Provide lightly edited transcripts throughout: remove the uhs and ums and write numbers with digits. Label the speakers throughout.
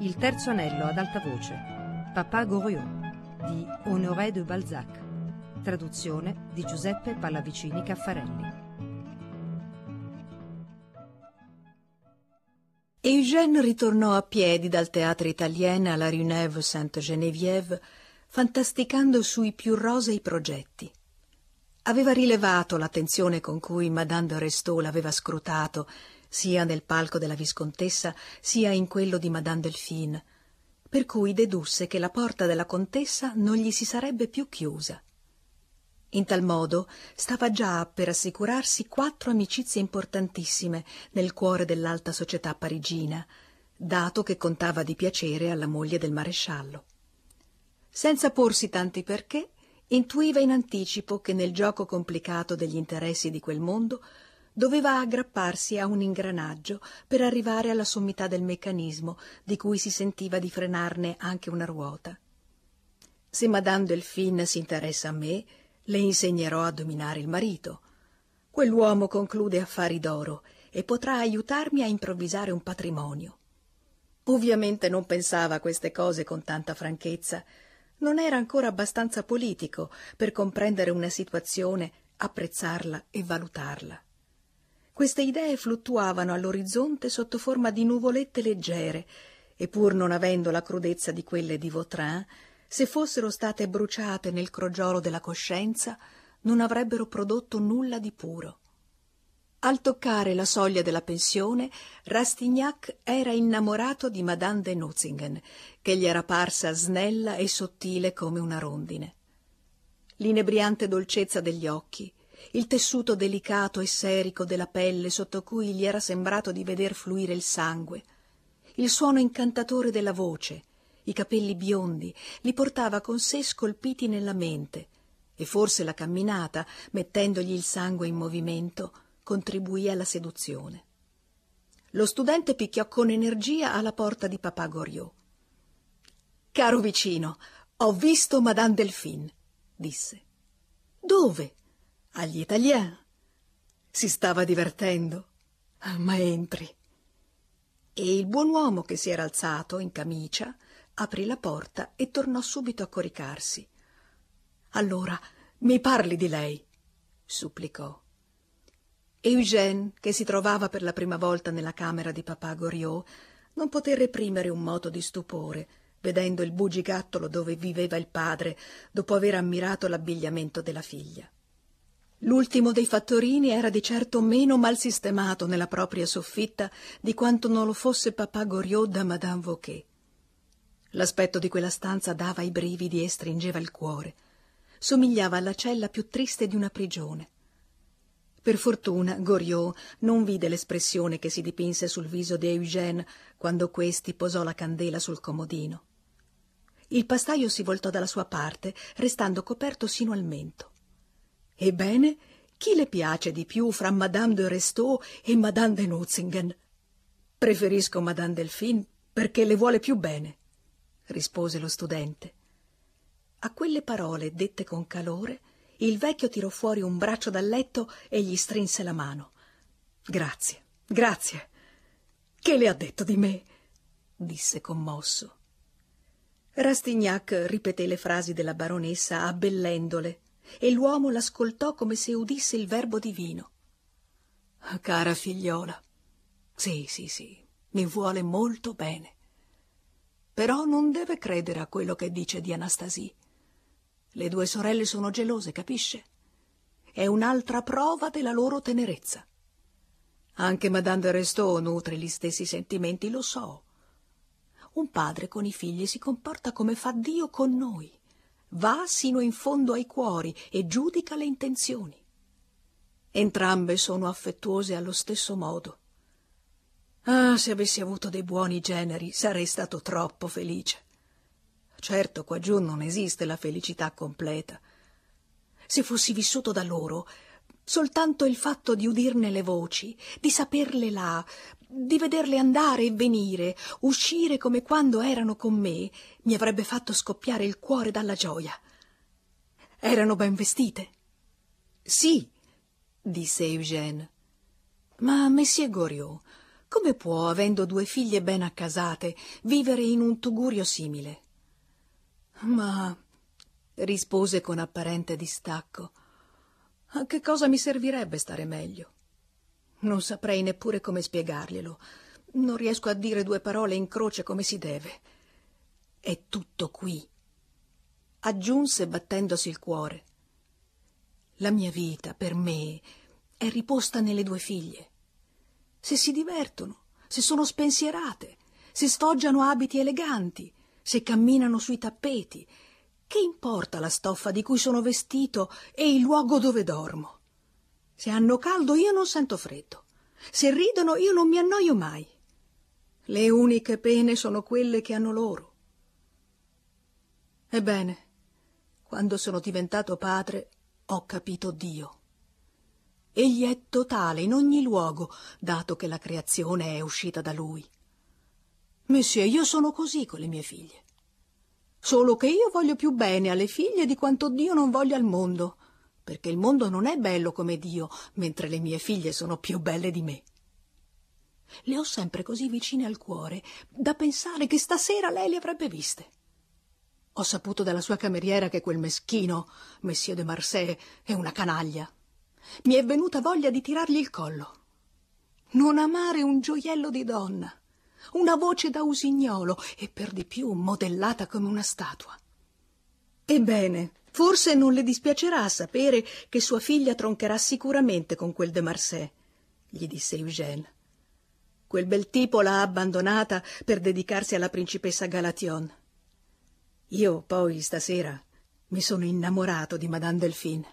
Speaker 1: Il terzo anello ad alta voce, Papa Goriot, di Honoré de Balzac, traduzione di Giuseppe Pallavicini Caffarelli.
Speaker 2: Eugène ritornò a piedi dal Théâtre Italien alla Rue Neuve Sainte-Geneviève, fantasticando sui più rosei progetti. Aveva rilevato l'attenzione con cui Madame de Restaud l'aveva scrutato, sia nel palco della Viscontessa, sia in quello di Madame Delphine, per cui dedusse che la porta della contessa non gli si sarebbe più chiusa. In tal modo stava già per assicurarsi 4 amicizie importantissime nel cuore dell'alta società parigina, dato che contava di piacere alla moglie del maresciallo. Senza porsi tanti perché, intuiva in anticipo che nel gioco complicato degli interessi di quel mondo doveva aggrapparsi a un ingranaggio per arrivare alla sommità del meccanismo di cui si sentiva di frenarne anche una ruota. Se Madame Delphine si interessa a me, le insegnerò a dominare il marito. Quell'uomo conclude affari d'oro e potrà aiutarmi a improvvisare un patrimonio. Ovviamente non pensava a queste cose con tanta franchezza. Non era ancora abbastanza politico per comprendere una situazione, apprezzarla e valutarla. Queste idee fluttuavano all'orizzonte sotto forma di nuvolette leggere e, pur non avendo la crudezza di quelle di Vautrin, se fossero state bruciate nel crogiolo della coscienza, non avrebbero prodotto nulla di puro. Al toccare la soglia della pensione, Rastignac era innamorato di Madame de Nucingen, che gli era parsa snella e sottile come una rondine. L'inebriante dolcezza degli occhi, il tessuto delicato e serico della pelle sotto cui gli era sembrato di veder fluire il sangue, il suono incantatore della voce, i capelli biondi, li portava con sé scolpiti nella mente, e forse la camminata, mettendogli il sangue in movimento, contribuì alla seduzione. Lo studente picchiò con energia alla porta di Papa Goriot. «Caro vicino, ho visto Madame Delphine», disse. «Dove?» «Agli Italiens. Si stava divertendo. Ma entri». E il buon uomo, che si era alzato in camicia, aprì la porta e tornò subito a coricarsi. «Allora, mi parli di lei», supplicò. Eugène, che si trovava per la prima volta nella camera di Papa Goriot, non poté reprimere un moto di stupore, vedendo il bugigattolo dove viveva il padre, dopo aver ammirato l'abbigliamento della figlia. L'ultimo dei fattorini era di certo meno mal sistemato nella propria soffitta di quanto non lo fosse Papa Goriot da Madame Wauquez. L'aspetto di quella stanza dava i brividi e stringeva il cuore. Somigliava alla cella più triste di una prigione. Per fortuna Goriot non vide l'espressione che si dipinse sul viso di Eugène quando questi posò la candela sul comodino. Il pastaio si voltò dalla sua parte, restando coperto sino al mento. «Ebbene, chi le piace di più fra Madame de Restaud e Madame de Nucingen?» «Preferisco Madame Delphine perché le vuole più bene», rispose lo studente. A quelle parole, dette con calore, il vecchio tirò fuori un braccio dal letto e gli strinse la mano. «Grazie, grazie. Che le ha detto di me?» disse commosso. Rastignac ripeté le frasi della baronessa abbellendole, e l'uomo l'ascoltò come se udisse il verbo divino. «Cara figliola, sì, mi vuole molto bene. Però non deve credere a quello che dice di Anastasie. Le 2 sorelle sono gelose, capisce? È un'altra prova della loro tenerezza. Anche Madame de Restaud nutre gli stessi sentimenti, lo so. Un padre con i figli si comporta come fa Dio con noi. Va sino in fondo ai cuori e giudica le intenzioni. Entrambe sono affettuose allo stesso modo. Ah, se avessi avuto dei buoni generi sarei stato troppo felice. Certo, qua giù non esiste la felicità completa. Se fossi vissuto da loro, soltanto il fatto di udirne le voci, di saperle là, di vederle andare e venire, uscire come quando erano con me, mi avrebbe fatto scoppiare il cuore dalla gioia. Erano ben vestite? Sì, disse Eugène. Ma Messie Goriot, come può, avendo 2 figlie ben accasate, vivere in un tugurio simile? Ma, rispose con apparente distacco, a che cosa mi servirebbe stare meglio? Non saprei neppure come spiegarglielo. Non riesco a dire 2 parole in croce come si deve. È tutto qui, aggiunse battendosi il cuore. La mia vita, per me, è riposta nelle 2 figlie. Se si divertono, se sono spensierate, se sfoggiano abiti eleganti, se camminano sui tappeti, che importa la stoffa di cui sono vestito e il luogo dove dormo? Se hanno caldo io non sento freddo, se ridono io non mi annoio mai. Le uniche pene sono quelle che hanno loro. Ebbene, quando sono diventato padre, ho capito Dio. Egli è totale in ogni luogo, dato che la creazione è uscita da lui. Messie, io sono così con le mie figlie. Solo che io voglio più bene alle figlie di quanto Dio non voglia al mondo, perché il mondo non è bello come Dio, mentre le mie figlie sono più belle di me. Le ho sempre così vicine al cuore, da pensare che stasera lei le avrebbe viste. Ho saputo dalla sua cameriera che quel meschino, Monsieur de Marsay, è una canaglia. Mi è venuta voglia di tirargli il collo. Non amare un gioiello di donna, una voce da usignolo e per di più modellata come una statua. Ebbene, forse non le dispiacerà sapere che sua figlia troncherà sicuramente con quel de Marsay, gli disse Eugène. Quel bel tipo l'ha abbandonata per dedicarsi alla principessa Galathionne. Io poi stasera mi sono innamorato di Madame Delphine.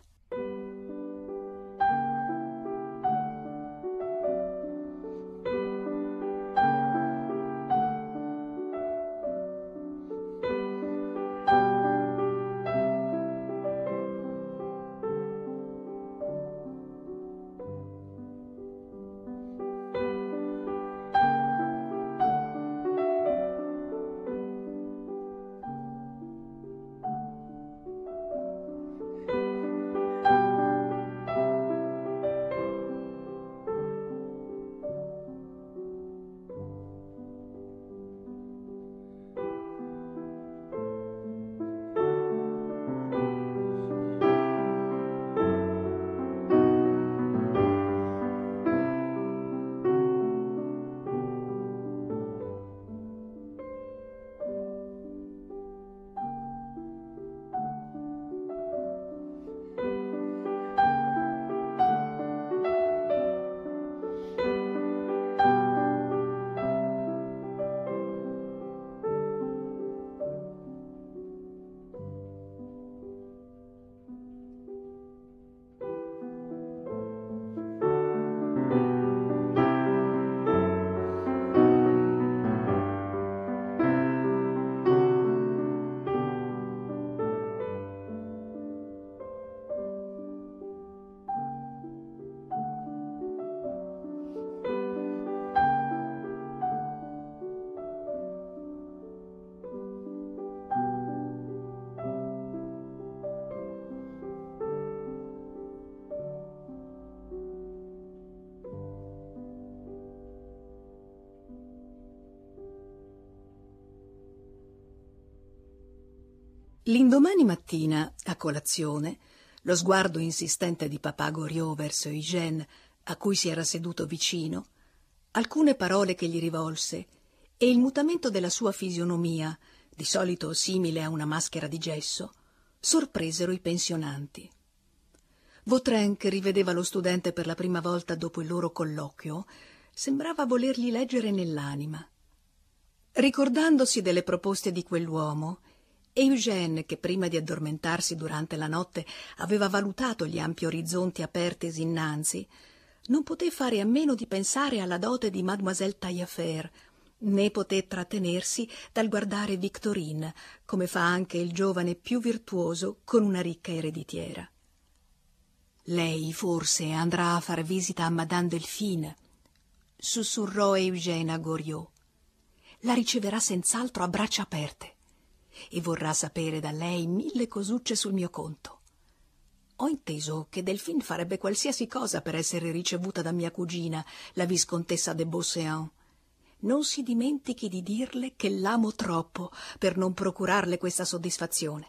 Speaker 2: L'indomani mattina, a colazione, lo sguardo insistente di papà Goriot verso Eugène, a cui si era seduto vicino, alcune parole che gli rivolse e il mutamento della sua fisionomia, di solito simile a una maschera di gesso, sorpresero i pensionanti. Vautrin, che rivedeva lo studente per la prima volta dopo il loro colloquio, sembrava volergli leggere nell'anima. Ricordandosi delle proposte di quell'uomo, Eugène, che prima di addormentarsi durante la notte aveva valutato gli ampi orizzonti apertesi innanzi, non poté fare a meno di pensare alla dote di Mademoiselle Taillefer, né poté trattenersi dal guardare Victorine, come fa anche il giovane più virtuoso con una ricca ereditiera. Lei forse andrà a far visita a Madame Delphine, sussurrò Eugène a Goriot. La riceverà senz'altro a braccia aperte e vorrà sapere da lei 1000 cosucce sul mio conto. ho inteso che Delphine farebbe qualsiasi cosa per essere ricevuta da mia cugina, la viscontessa de Beauséant. Non si dimentichi di dirle che l'amo troppo per non procurarle questa soddisfazione.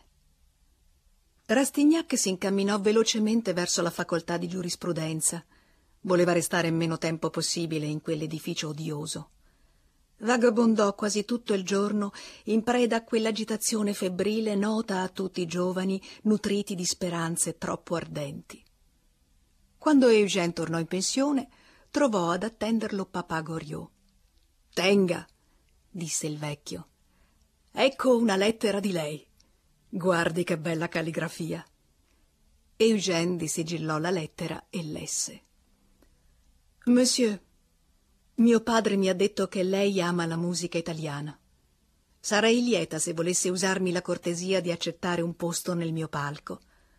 Speaker 2: Rastignac si incamminò velocemente verso la facoltà di giurisprudenza. Voleva restare il meno tempo possibile in quell'edificio odioso. Vagabondò quasi tutto il giorno in preda a quell'agitazione febbrile nota a tutti i giovani nutriti di speranze troppo ardenti. Quando Eugène tornò in pensione, trovò ad attenderlo papà Goriot. «Tenga», disse il vecchio. «Ecco una lettera di lei. Guardi che bella calligrafia». Eugène disigillò la lettera e lesse. «Monsieur, mio padre mi ha detto che lei ama la musica italiana. Sarei lieta se volesse usarmi la cortesia di accettare un posto nel mio palco.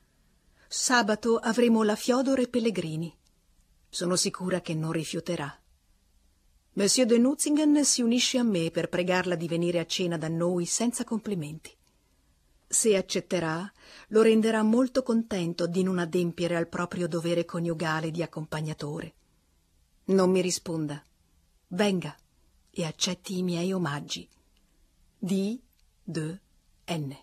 Speaker 2: Sabato avremo la Fiodor Pellegrini. Sono sicura che non rifiuterà. Monsieur de Nutzingen si unisce a me per pregarla di venire a cena da noi senza complimenti. Se accetterà, lo renderà molto contento di non adempiere al proprio dovere coniugale di accompagnatore. Non mi risponda. Venga e accetti i miei omaggi. D. N.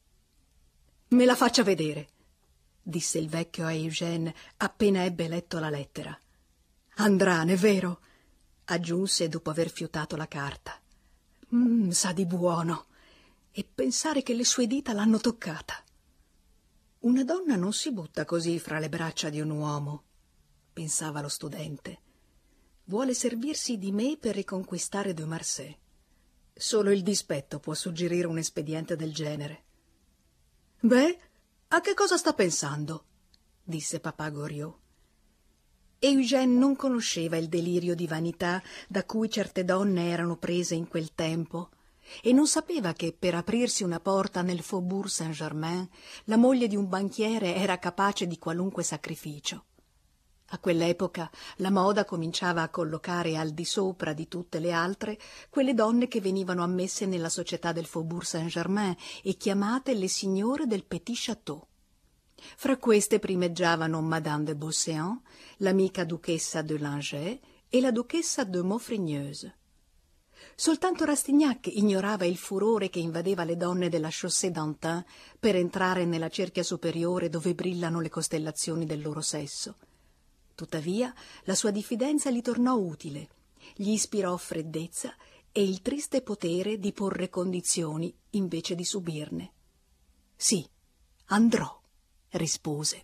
Speaker 2: Me la faccia vedere, disse il vecchio a Eugène appena ebbe letto la lettera. Andrane, vero? Aggiunse dopo aver fiutato la carta. Sa di buono. E pensare che le sue dita l'hanno toccata. Una donna non si butta così fra le braccia di un uomo, pensava lo studente. Vuole servirsi di me per riconquistare de Marsay. Solo il dispetto può suggerire un espediente del genere. Beh, a che cosa sta pensando? Disse papà Goriot. Eugène non conosceva il delirio di vanità da cui certe donne erano prese in quel tempo e non sapeva che per aprirsi una porta nel Faubourg Saint-Germain la moglie di un banchiere era capace di qualunque sacrificio. A quell'epoca la moda cominciava a collocare al di sopra di tutte le altre quelle donne che venivano ammesse nella società del Faubourg Saint-Germain e chiamate le signore del Petit Château. Fra queste primeggiavano Madame de Beauséant, l'amica duchessa de Langeais e la duchessa de Maufrigneuse. Soltanto Rastignac ignorava il furore che invadeva le donne della Chaussée d'Antin per entrare nella cerchia superiore dove brillano le costellazioni del loro sesso. Tuttavia, la sua diffidenza gli tornò utile, gli ispirò freddezza e il triste potere di porre condizioni invece di subirne. «Sì, andrò», rispose.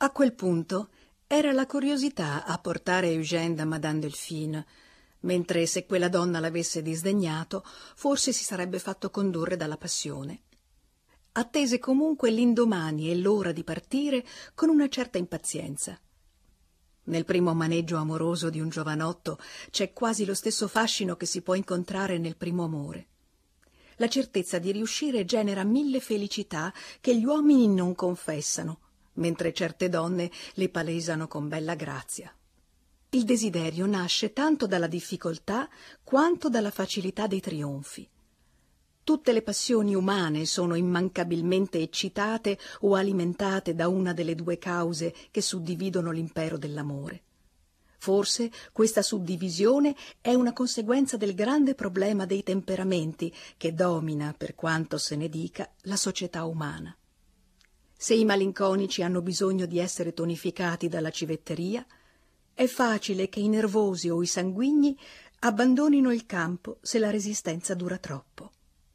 Speaker 2: A quel punto era la curiosità a portare Eugène da Madame Delphine, mentre se quella donna l'avesse disdegnato, forse si sarebbe fatto condurre dalla passione. Attese comunque l'indomani e l'ora di partire con una certa impazienza. Nel primo maneggio amoroso di un giovanotto c'è quasi lo stesso fascino che si può incontrare nel primo amore. La certezza di riuscire genera 1000 felicità che gli uomini non confessano, mentre certe donne le palesano con bella grazia. Il desiderio nasce tanto dalla difficoltà quanto dalla facilità dei trionfi. Tutte le passioni umane sono immancabilmente eccitate o alimentate da una delle due cause che suddividono l'impero dell'amore. Forse questa suddivisione è una conseguenza del grande problema dei temperamenti che domina, per quanto se ne dica, la società umana. Se i malinconici hanno bisogno di essere tonificati dalla civetteria, è facile che i nervosi o i sanguigni abbandonino il campo se la resistenza dura troppo.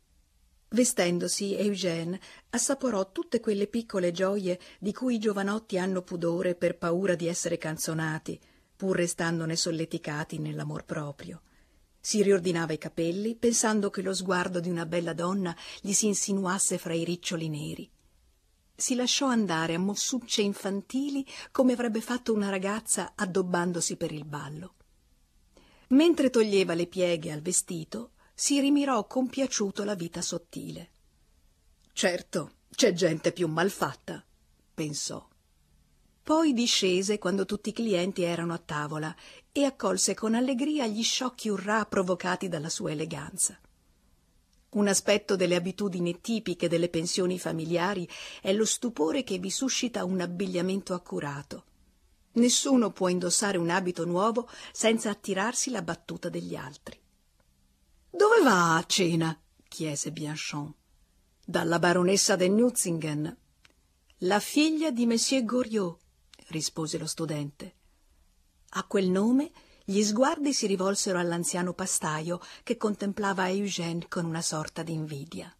Speaker 2: Vestendosi, Eugène assaporò tutte quelle piccole gioie di cui i giovanotti hanno pudore per paura di essere canzonati, pur restandone solleticati nell'amor proprio. Si riordinava i capelli, pensando che lo sguardo di una bella donna gli si insinuasse fra i riccioli neri. Si lasciò andare a mossucce infantili come avrebbe fatto una ragazza addobbandosi per il ballo. Mentre toglieva le pieghe al vestito, si rimirò compiaciuto la vita sottile. Certo, c'è gente più malfatta, pensò. Poi discese quando tutti i clienti erano a tavola e accolse con allegria gli sciocchi urrà provocati dalla sua eleganza. Un aspetto delle abitudini tipiche delle pensioni familiari è lo stupore che vi suscita un abbigliamento accurato. Nessuno può indossare un abito nuovo senza attirarsi la battuta degli altri. «Dove va a cena?» chiese Bianchon. «Dalla baronessa de Nutzingen». «La figlia di Monsieur Goriot», rispose lo studente. A quel nome gli sguardi si rivolsero all'anziano pastaio che contemplava Eugène con una sorta di invidia.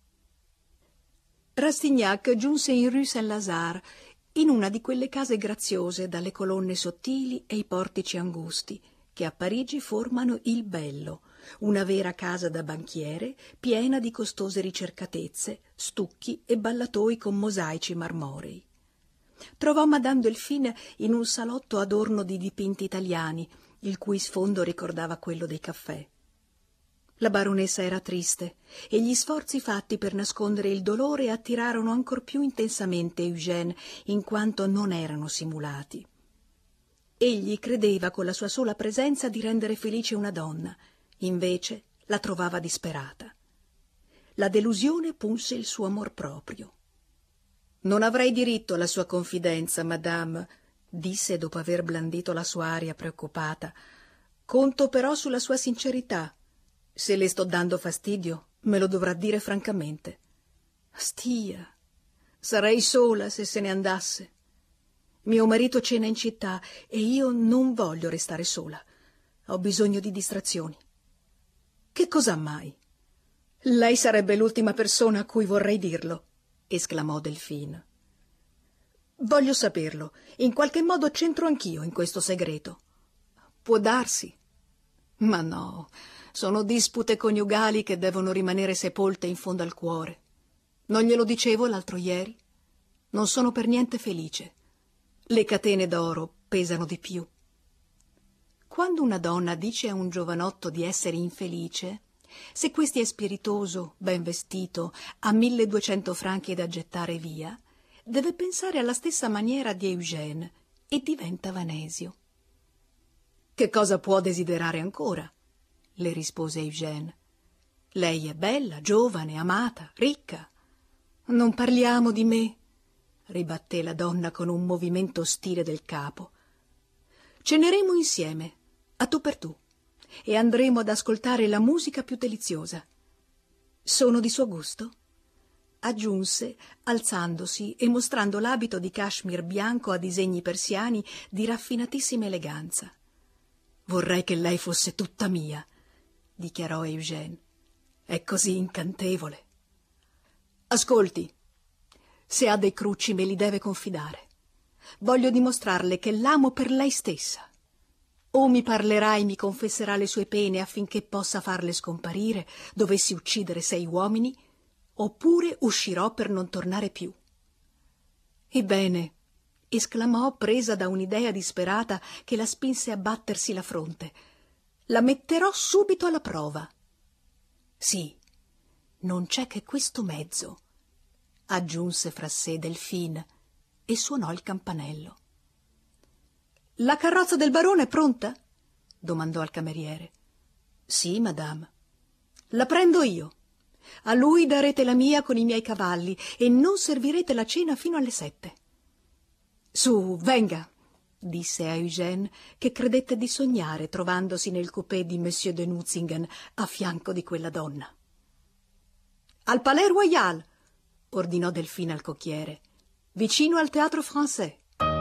Speaker 2: Rastignac giunse in rue Saint-Lazare, in una di quelle case graziose dalle colonne sottili e i portici angusti, che a Parigi formano il Bello, una vera casa da banchiere piena di costose ricercatezze, stucchi e ballatoi con mosaici marmorei. Trovò Madame Delphine in un salotto adorno di dipinti italiani, il cui sfondo ricordava quello dei caffè. La baronessa era triste e gli sforzi fatti per nascondere il dolore attirarono ancor più intensamente Eugène, in quanto non erano simulati. Egli credeva con la sua sola presenza di rendere felice una donna, invece la trovava disperata. La delusione punse il suo amor proprio. «Non avrei diritto alla sua confidenza, madame», disse dopo aver blandito la sua aria preoccupata. «Conto però sulla sua sincerità. Se le sto dando fastidio, me lo dovrà dire francamente». «Stia, sarei sola se se ne andasse. Mio marito cena in città e io non voglio restare sola. Ho bisogno di distrazioni». «Che cosa mai?» «Lei sarebbe l'ultima persona a cui vorrei dirlo», esclamò Delphine. «Voglio saperlo. In qualche modo c'entro anch'io in questo segreto». «Può darsi. Ma no, sono dispute coniugali che devono rimanere sepolte in fondo al cuore. Non glielo dicevo l'altro ieri? Non sono per niente felice. Le catene d'oro pesano di più». Quando una donna dice a un giovanotto di essere infelice, se questi è spiritoso, ben vestito, ha 1200 franchi da gettare via, deve pensare alla stessa maniera di Eugène e diventa vanesio. «Che cosa può desiderare ancora?» le rispose Eugène. «Lei è bella, giovane, amata, ricca». «Non parliamo di me», ribatté la donna con un movimento ostile del capo. «Ceneremo insieme, a tu per tu, e andremo ad ascoltare la musica più deliziosa. Sono di suo gusto?» aggiunse, alzandosi e mostrando l'abito di cashmere bianco a disegni persiani di raffinatissima eleganza. «Vorrei che lei fosse tutta mia», dichiarò Eugène. «È così incantevole». «Ascolti, se ha dei crucci me li deve confidare. Voglio dimostrarle che l'amo per lei stessa. O mi parlerà e mi confesserà le sue pene affinché possa farle scomparire, dovessi uccidere 6 uomini, oppure uscirò per non tornare più. Ebbene, esclamò, presa da un'idea disperata che la spinse a battersi la fronte, la metterò subito alla prova. Sì, non c'è che questo mezzo, aggiunse fra sé Delphine e suonò il campanello. La carrozza del barone è pronta? Domandò al cameriere. Sì, madame. La prendo io. A lui darete la mia con i miei cavalli e non servirete la cena fino alle 7. Su, venga, disse a Eugène, che credette di sognare trovandosi nel coupé di Monsieur de Nucingen a fianco di quella donna. Al Palais Royal, ordinò Delphine al cocchiere, vicino al Théâtre Français.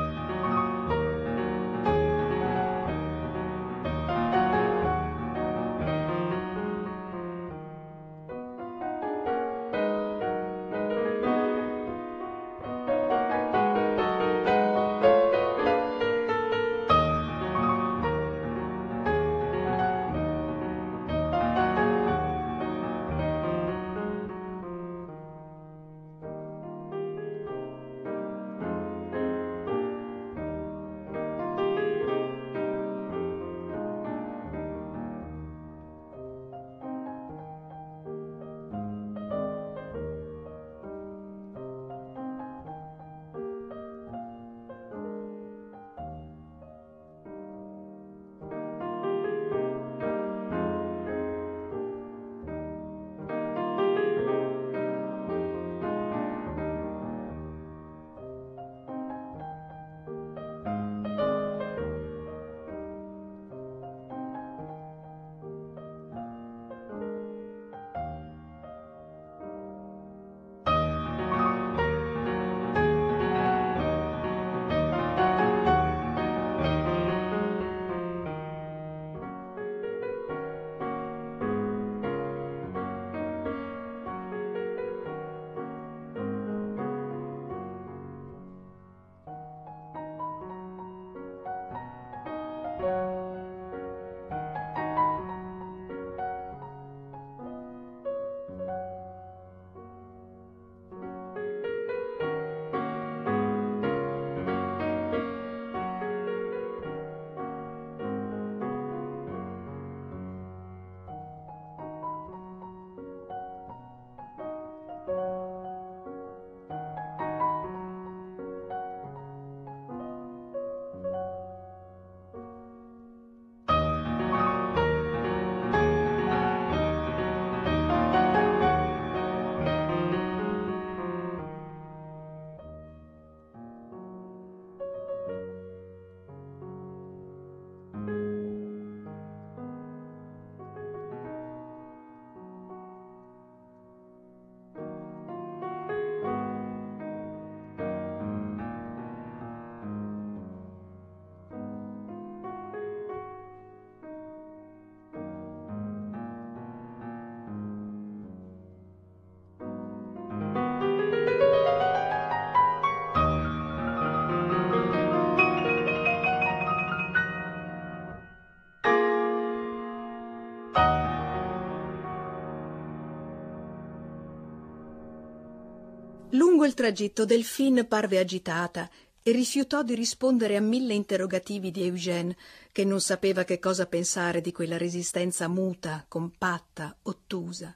Speaker 2: Lungo il tragitto Delphine parve agitata e rifiutò di rispondere a 1000 interrogativi di Eugène, che non sapeva che cosa pensare di quella resistenza muta, compatta, ottusa.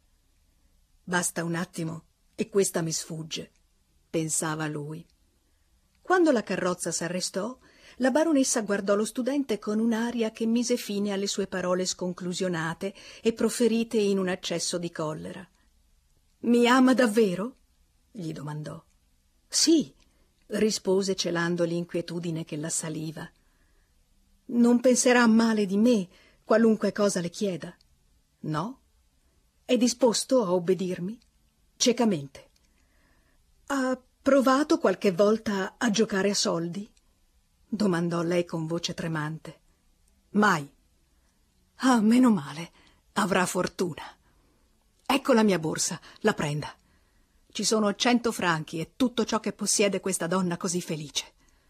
Speaker 2: Basta un attimo e questa mi sfugge, pensava lui. Quando la carrozza s'arrestò, la baronessa guardò lo studente con un'aria che mise fine alle sue parole sconclusionate e proferite in un accesso di collera. «Mi ama davvero?» gli domandò. «Sì», rispose celando l'inquietudine che l'assaliva. «Non penserà male di me, qualunque cosa le chieda?» «No?» «È disposto a obbedirmi?» «Ciecamente». «Ha provato qualche volta a giocare a soldi?» domandò lei con voce tremante. «Mai». «Ah, meno male, avrà fortuna. Ecco la mia borsa, la prenda. Ci sono 100 franchi e tutto ciò che possiede questa donna così felice».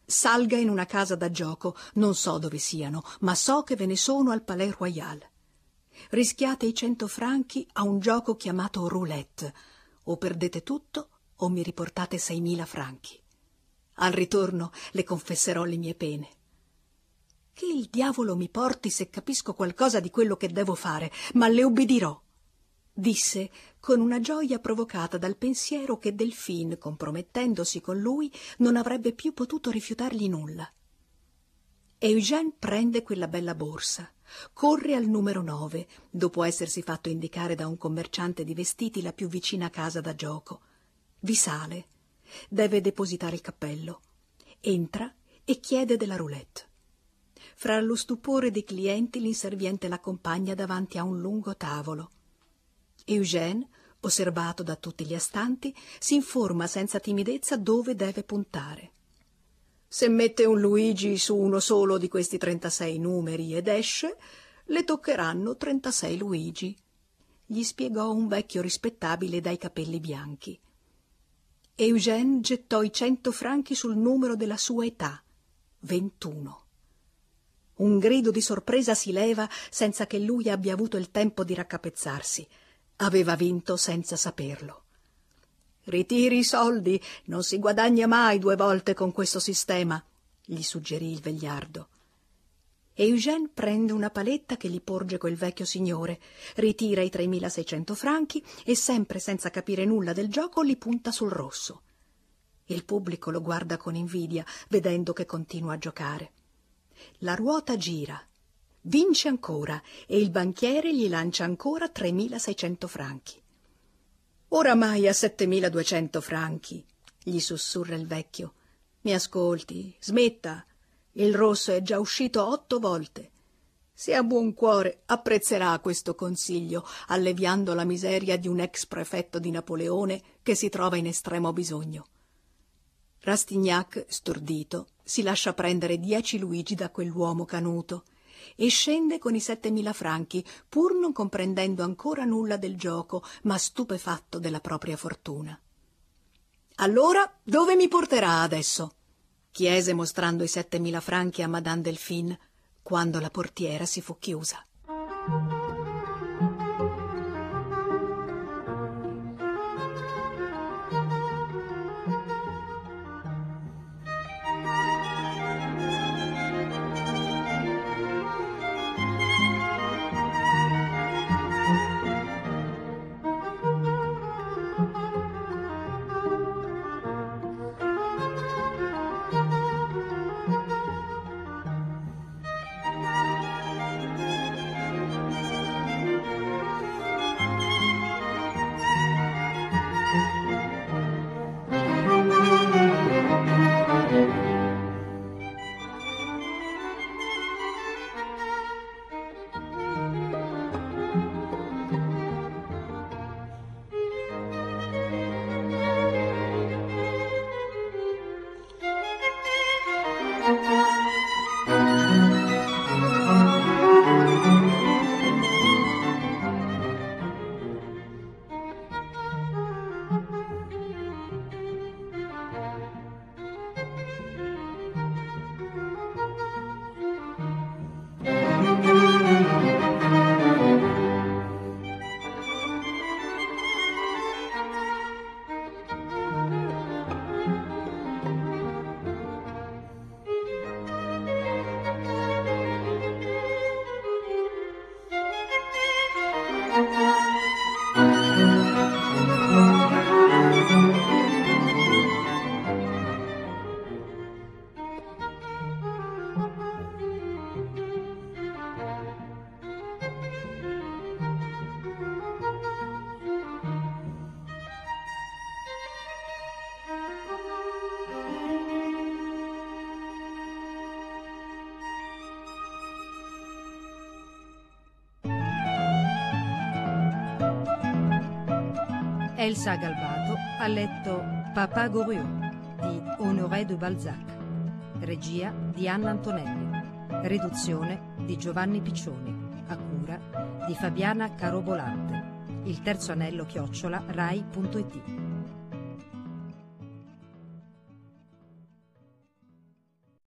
Speaker 2: salga in una casa da gioco, non so dove siano, ma so che ve ne sono al Palais Royal. Rischiate i 100 franchi a un gioco chiamato roulette. O perdete tutto o mi riportate 6.000 franchi. Al ritorno le confesserò le mie pene. Che il diavolo mi porti se capisco qualcosa di quello che devo fare, ma le ubbidirò, disse con una gioia provocata dal pensiero che Delphine, compromettendosi con lui, non avrebbe più potuto rifiutargli nulla. Eugène prende quella bella borsa, corre al numero 9, dopo essersi fatto indicare da un commerciante di vestiti la più vicina casa da gioco. Vi sale, deve depositare il cappello, entra e chiede della roulette. Fra lo stupore dei clienti l'inserviente l'accompagna davanti a un lungo tavolo. Eugène, osservato da tutti gli astanti, si informa senza timidezza dove deve puntare. Se mette un Luigi su uno solo di questi 36 numeri ed esce, le toccheranno 36 Luigi, gli spiegò un vecchio rispettabile dai capelli bianchi. Eugène gettò i 100 franchi sul numero della sua età, 21. Un grido di sorpresa si leva senza che lui abbia avuto il tempo di raccapezzarsi. Aveva vinto senza saperlo. «Ritiri i soldi, non si guadagna mai 2 volte con questo sistema», gli suggerì il vegliardo. Eugène prende una paletta che gli porge quel vecchio signore, ritira i 3.600 franchi e, sempre senza capire nulla del gioco, li punta sul rosso. Il pubblico lo guarda con invidia, vedendo che continua a giocare. La ruota gira, vince ancora e il banchiere gli lancia ancora 3.600 franchi. «Oramai a 7.200 franchi», gli sussurra il vecchio. «Mi ascolti, smetta, il rosso è già uscito 8 volte. Se ha buon cuore apprezzerà questo consiglio, alleviando la miseria di un ex prefetto di Napoleone che si trova in estremo bisogno». Rastignac, stordito, si lascia prendere 10 Luigi da quell'uomo canuto e scende con i 7.000 franchi, pur non comprendendo ancora nulla del gioco, ma stupefatto della propria fortuna. «Allora, dove mi porterà adesso?» chiese mostrando i 7.000 franchi a Madame Delphine, quando la portiera si fu chiusa.
Speaker 1: Elsa Galbato ha letto Papa Goriot di Honoré de Balzac, regia di Anna Antonelli, riduzione di Giovanni Piccioni, a cura di Fabiana Carobolante. Il terzo anello @rai.it